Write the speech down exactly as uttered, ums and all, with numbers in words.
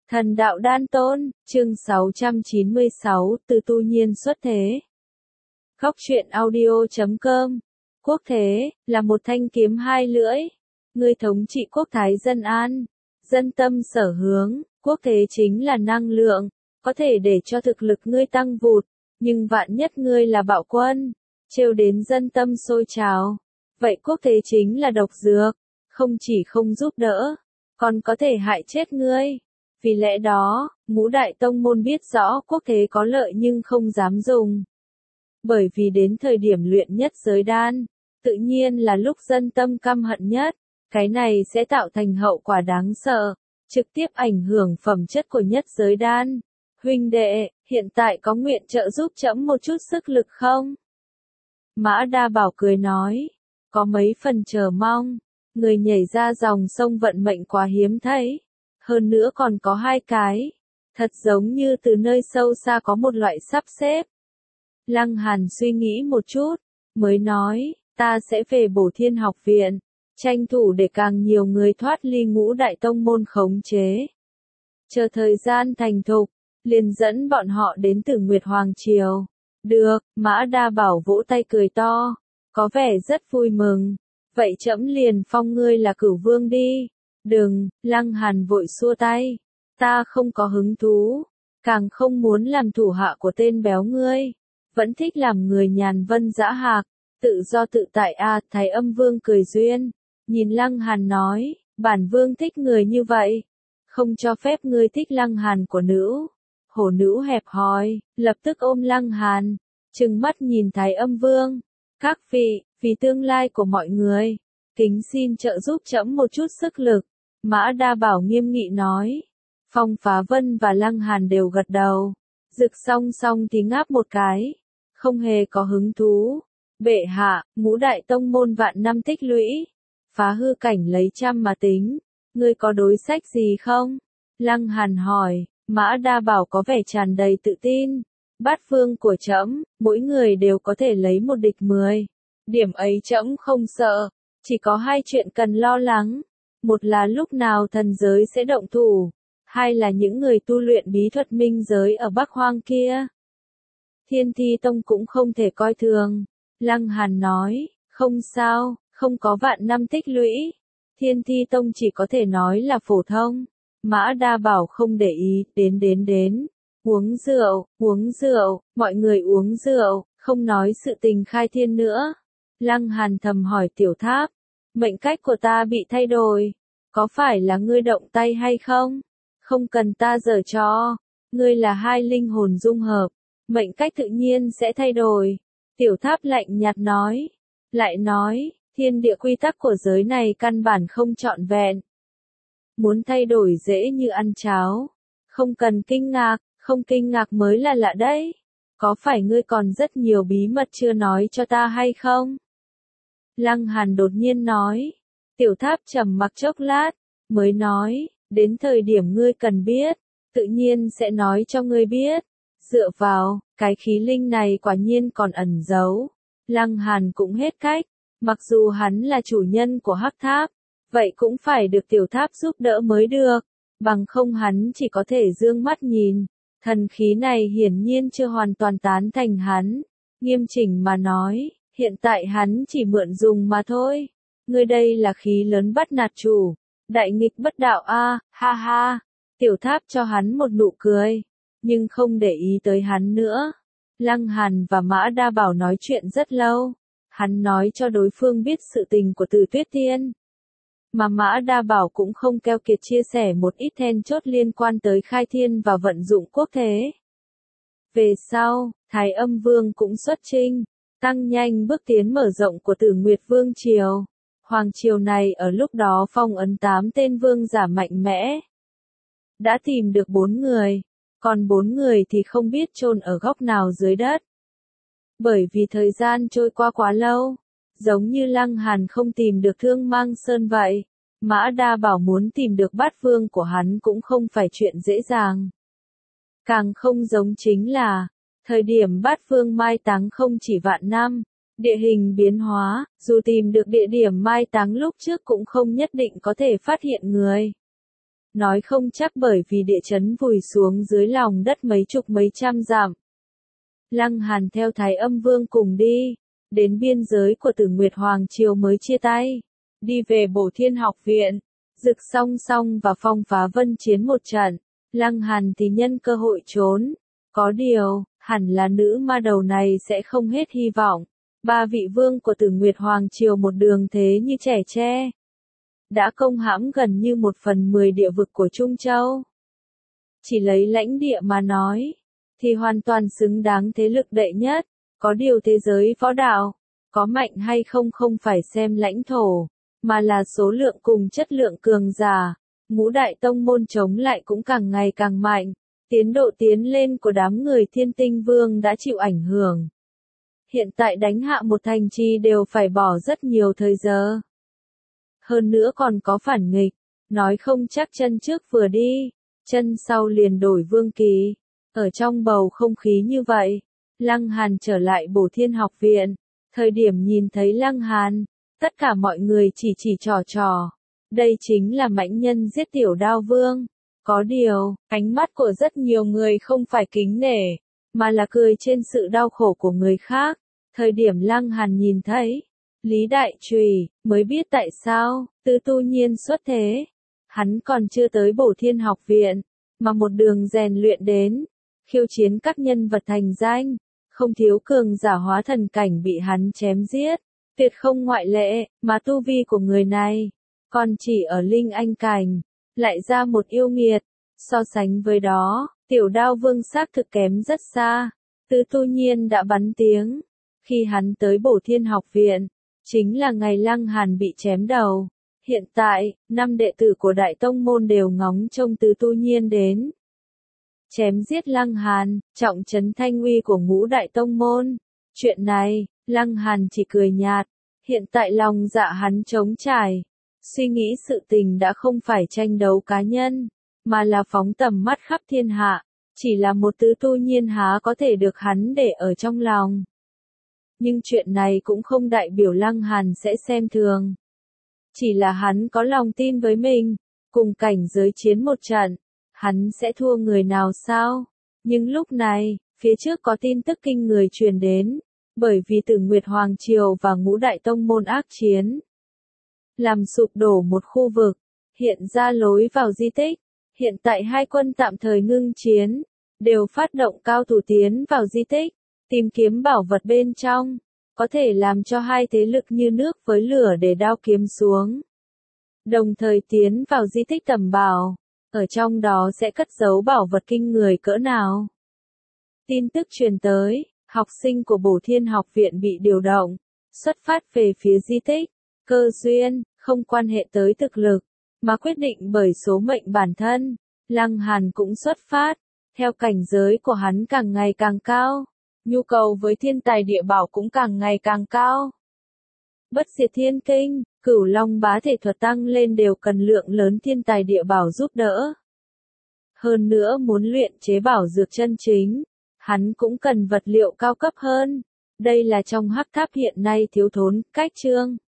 Thần đạo đan tôn, chương sáu trăm chín mươi sáu, từ tu nhiên xuất thế. Góc truyện audio chấm com. Quốc thế, là một thanh kiếm hai lưỡi. Ngươi thống trị quốc thái dân an, dân tâm sở hướng, quốc thế chính là năng lượng, có thể để cho thực lực ngươi tăng vụt, nhưng vạn nhất ngươi là bạo quân, trêu đến dân tâm sôi trào. Vậy quốc thế chính là độc dược, không chỉ không giúp đỡ, còn có thể hại chết ngươi. Vì lẽ đó, ngũ đại tông môn biết rõ quốc thế có lợi nhưng không dám dùng. Bởi vì đến thời điểm luyện nhất giới đan, tự nhiên là lúc dân tâm căm hận nhất, cái này sẽ tạo thành hậu quả đáng sợ, trực tiếp ảnh hưởng phẩm chất của nhất giới đan. Huynh đệ, hiện tại có nguyện trợ giúp trẫm một chút sức lực không? Mã Đa Bảo cười nói, có mấy phần chờ mong, người nhảy ra dòng sông vận mệnh quá hiếm thấy. Hơn nữa còn có hai cái, thật giống như từ nơi sâu xa có một loại sắp xếp. Lăng Hàn suy nghĩ một chút, mới nói, ta sẽ về Bổ Thiên học viện, tranh thủ để càng nhiều người thoát ly ngũ đại tông môn khống chế. Chờ thời gian thành thục, liền dẫn bọn họ đến Tử Nguyệt Hoàng Triều. Được, Mã Đa Bảo vỗ tay cười to, có vẻ rất vui mừng. Vậy trẫm liền phong ngươi là cửu vương đi. Đừng, Lăng Hàn vội xua tay, ta không có hứng thú, càng không muốn làm thủ hạ của tên béo ngươi, vẫn thích làm người nhàn vân dã hạc, tự do tự tại a. À, Thái Âm Vương cười duyên, nhìn Lăng Hàn nói, bản vương thích người như vậy, không cho phép ngươi thích Lăng Hàn của nữ. Hổ nữ hẹp hòi, lập tức ôm Lăng Hàn, trừng mắt nhìn Thái Âm Vương, các vị, vì tương lai của mọi người, kính xin trợ giúp trẫm một chút sức lực. Mã Đa Bảo nghiêm nghị nói. Phong Phá Vân và Lăng Hàn đều gật đầu. Rực song song thì ngáp một cái. Không hề có hứng thú. Bệ hạ, ngũ đại tông môn vạn năm tích lũy. Phá hư cảnh lấy trăm mà tính. Ngươi có đối sách gì không? Lăng Hàn hỏi. Mã Đa Bảo có vẻ tràn đầy tự tin. Bát phương của trẫm, mỗi người đều có thể lấy một địch mười. Điểm ấy trẫm không sợ. Chỉ có hai chuyện cần lo lắng. Một là lúc nào thần giới sẽ động thủ, hai là những người tu luyện bí thuật minh giới ở Bắc Hoang kia. Thiên Thi Tông cũng không thể coi thường. Lăng Hàn nói, không sao, không có vạn năm tích lũy. Thiên Thi Tông chỉ có thể nói là phổ thông. Mã Đa Bảo không để ý, đến đến đến. Uống rượu, uống rượu, mọi người uống rượu, không nói sự tình khai thiên nữa. Lăng Hàn thầm hỏi Tiểu Tháp. Mệnh cách của ta bị thay đổi, có phải là ngươi động tay hay không? Không cần ta giở trò, ngươi là hai linh hồn dung hợp, mệnh cách tự nhiên sẽ thay đổi. Tiểu Tháp lạnh nhạt nói, lại nói, thiên địa quy tắc của giới này căn bản không trọn vẹn. Muốn thay đổi dễ như ăn cháo, không cần kinh ngạc, không kinh ngạc mới là lạ đấy. Có phải ngươi còn rất nhiều bí mật chưa nói cho ta hay không? Lăng Hàn đột nhiên nói. Tiểu Tháp trầm mặc chốc lát, mới nói, đến thời điểm ngươi cần biết, tự nhiên sẽ nói cho ngươi biết. Dựa vào, cái khí linh này quả nhiên còn ẩn giấu. Lăng Hàn cũng hết cách, mặc dù hắn là chủ nhân của Hắc Tháp, vậy cũng phải được Tiểu Tháp giúp đỡ mới được, bằng không hắn chỉ có thể dương mắt nhìn. Thần khí này hiển nhiên chưa hoàn toàn tán thành hắn, nghiêm chỉnh mà nói. Hiện tại hắn chỉ mượn dùng mà thôi. Ngươi đây là khí lớn bắt nạt chủ. Đại nghịch bất đạo a, à, ha ha. Tiểu Tháp cho hắn một nụ cười. Nhưng không để ý tới hắn nữa. Lăng Hàn và Mã Đa Bảo nói chuyện rất lâu. Hắn nói cho đối phương biết sự tình của Từ Tuyết Thiên. Mà Mã Đa Bảo cũng không keo kiệt chia sẻ một ít then chốt liên quan tới khai thiên và vận dụng quốc thế. Về sau, Thái Âm Vương cũng xuất chinh. Tăng nhanh bước tiến mở rộng của Tử Nguyệt Vương Triều. Hoàng Triều này ở lúc đó phong ấn tám tên vương giả mạnh mẽ. Đã tìm được bốn người, còn bốn người thì không biết chôn ở góc nào dưới đất. Bởi vì thời gian trôi qua quá lâu, giống như Lăng Hàn không tìm được Thương Mang Sơn vậy, Mã Đa Bảo muốn tìm được bát vương của hắn cũng không phải chuyện dễ dàng. Càng không giống chính là, thời điểm bát phương mai táng không chỉ vạn năm, địa hình biến hóa, dù tìm được địa điểm mai táng lúc trước cũng không nhất định có thể phát hiện người. nói không chắc bởi vì địa chấn vùi xuống dưới lòng đất mấy chục mấy trăm dặm. Lăng Hàn theo Thái Âm Vương cùng đi, đến biên giới của Tử Nguyệt Hoàng Triều mới chia tay, đi về Bổ Thiên Học Viện, Dực song song và Phong Phá Vân chiến một trận, Lăng Hàn thì nhân cơ hội trốn, có điều, hẳn là nữ ma đầu này sẽ không hết hy vọng, ba vị vương của Tử Nguyệt Hoàng Triều một đường thế như trẻ tre, đã công hãm gần như một phần mười địa vực của Trung Châu. Chỉ lấy lãnh địa mà nói, thì hoàn toàn xứng đáng thế lực đệ nhất, có điều thế giới võ đạo, có mạnh hay không không phải xem lãnh thổ, mà là số lượng cùng chất lượng cường giả, ngũ đại tông môn chống lại cũng càng ngày càng mạnh, tiến độ tiến lên của đám người Thiên Tinh Vương đã chịu ảnh hưởng. Hiện tại đánh hạ một thành trì đều phải bỏ rất nhiều thời giờ. Hơn nữa còn có phản nghịch, nói không chắc chân trước vừa đi, chân sau liền đổi vương kỳ. Ở trong bầu không khí như vậy, Lăng Hàn trở lại Bổ Thiên Học Viện, thời điểm nhìn thấy Lăng Hàn, tất cả mọi người chỉ chỉ trò trò. Đây chính là mãnh nhân giết tiểu đao vương. Có điều, ánh mắt của rất nhiều người không phải kính nể, mà là cười trên sự đau khổ của người khác. Thời điểm Lăng Hàn nhìn thấy Lý Đại Trùy, mới biết tại sao Tư Tu Nhiên xuất thế. Hắn còn chưa tới Bổ Thiên Học Viện, mà một đường rèn luyện đến, khiêu chiến các nhân vật thành danh, không thiếu cường giả hóa thần cảnh bị hắn chém giết, tuyệt không ngoại lệ, mà tu vi của người này, còn chỉ ở linh anh cảnh, lại ra một yêu nghiệt, so sánh với đó, tiểu đao vương xác thực kém rất xa, Tư Tu Nhiên đã bắn tiếng, khi hắn tới Bổ Thiên Học Viện, chính là ngày Lăng Hàn bị chém đầu, hiện tại, năm đệ tử của Đại Tông Môn đều ngóng trông Tư Tu Nhiên đến. Chém giết Lăng Hàn, trọng trấn thanh uy của ngũ đại tông môn. Chuyện này, Lăng Hàn chỉ cười nhạt. Hiện tại lòng dạ hắn trống trải. Suy nghĩ sự tình đã không phải tranh đấu cá nhân, mà là phóng tầm mắt khắp thiên hạ. Chỉ là một Tư Tu Nhiên há có thể được hắn để ở trong lòng. Nhưng chuyện này cũng không đại biểu Lăng Hàn sẽ xem thường. Chỉ là hắn có lòng tin với mình, cùng cảnh giới chiến một trận. Hắn sẽ thua người nào sao? Nhưng lúc này, phía trước có tin tức kinh người truyền đến, bởi vì Tử Nguyệt Hoàng Triều và ngũ đại tông môn ác chiến, làm sụp đổ một khu vực, hiện ra lối vào di tích. Hiện tại hai quân tạm thời ngưng chiến, đều phát động cao thủ tiến vào di tích, tìm kiếm bảo vật bên trong, có thể làm cho hai thế lực như nước với lửa để đao kiếm xuống. Đồng thời tiến vào di tích tầm bảo. Ở trong đó sẽ cất giấu bảo vật kinh người cỡ nào. Tin tức truyền tới, học sinh của Bổ Thiên Học Viện bị điều động, xuất phát về phía di tích, cơ duyên, không quan hệ tới thực lực, mà quyết định bởi số mệnh bản thân. Lăng Hàn cũng xuất phát, theo cảnh giới của hắn càng ngày càng cao, nhu cầu với thiên tài địa bảo cũng càng ngày càng cao. Bất diệt thiên kinh, Cửu Long bá thể thuật tăng lên đều cần lượng lớn thiên tài địa bảo giúp đỡ. Hơn nữa muốn luyện chế bảo dược chân chính, hắn cũng cần vật liệu cao cấp hơn. Đây là trong hắc tháp hiện nay thiếu thốn, cách chương.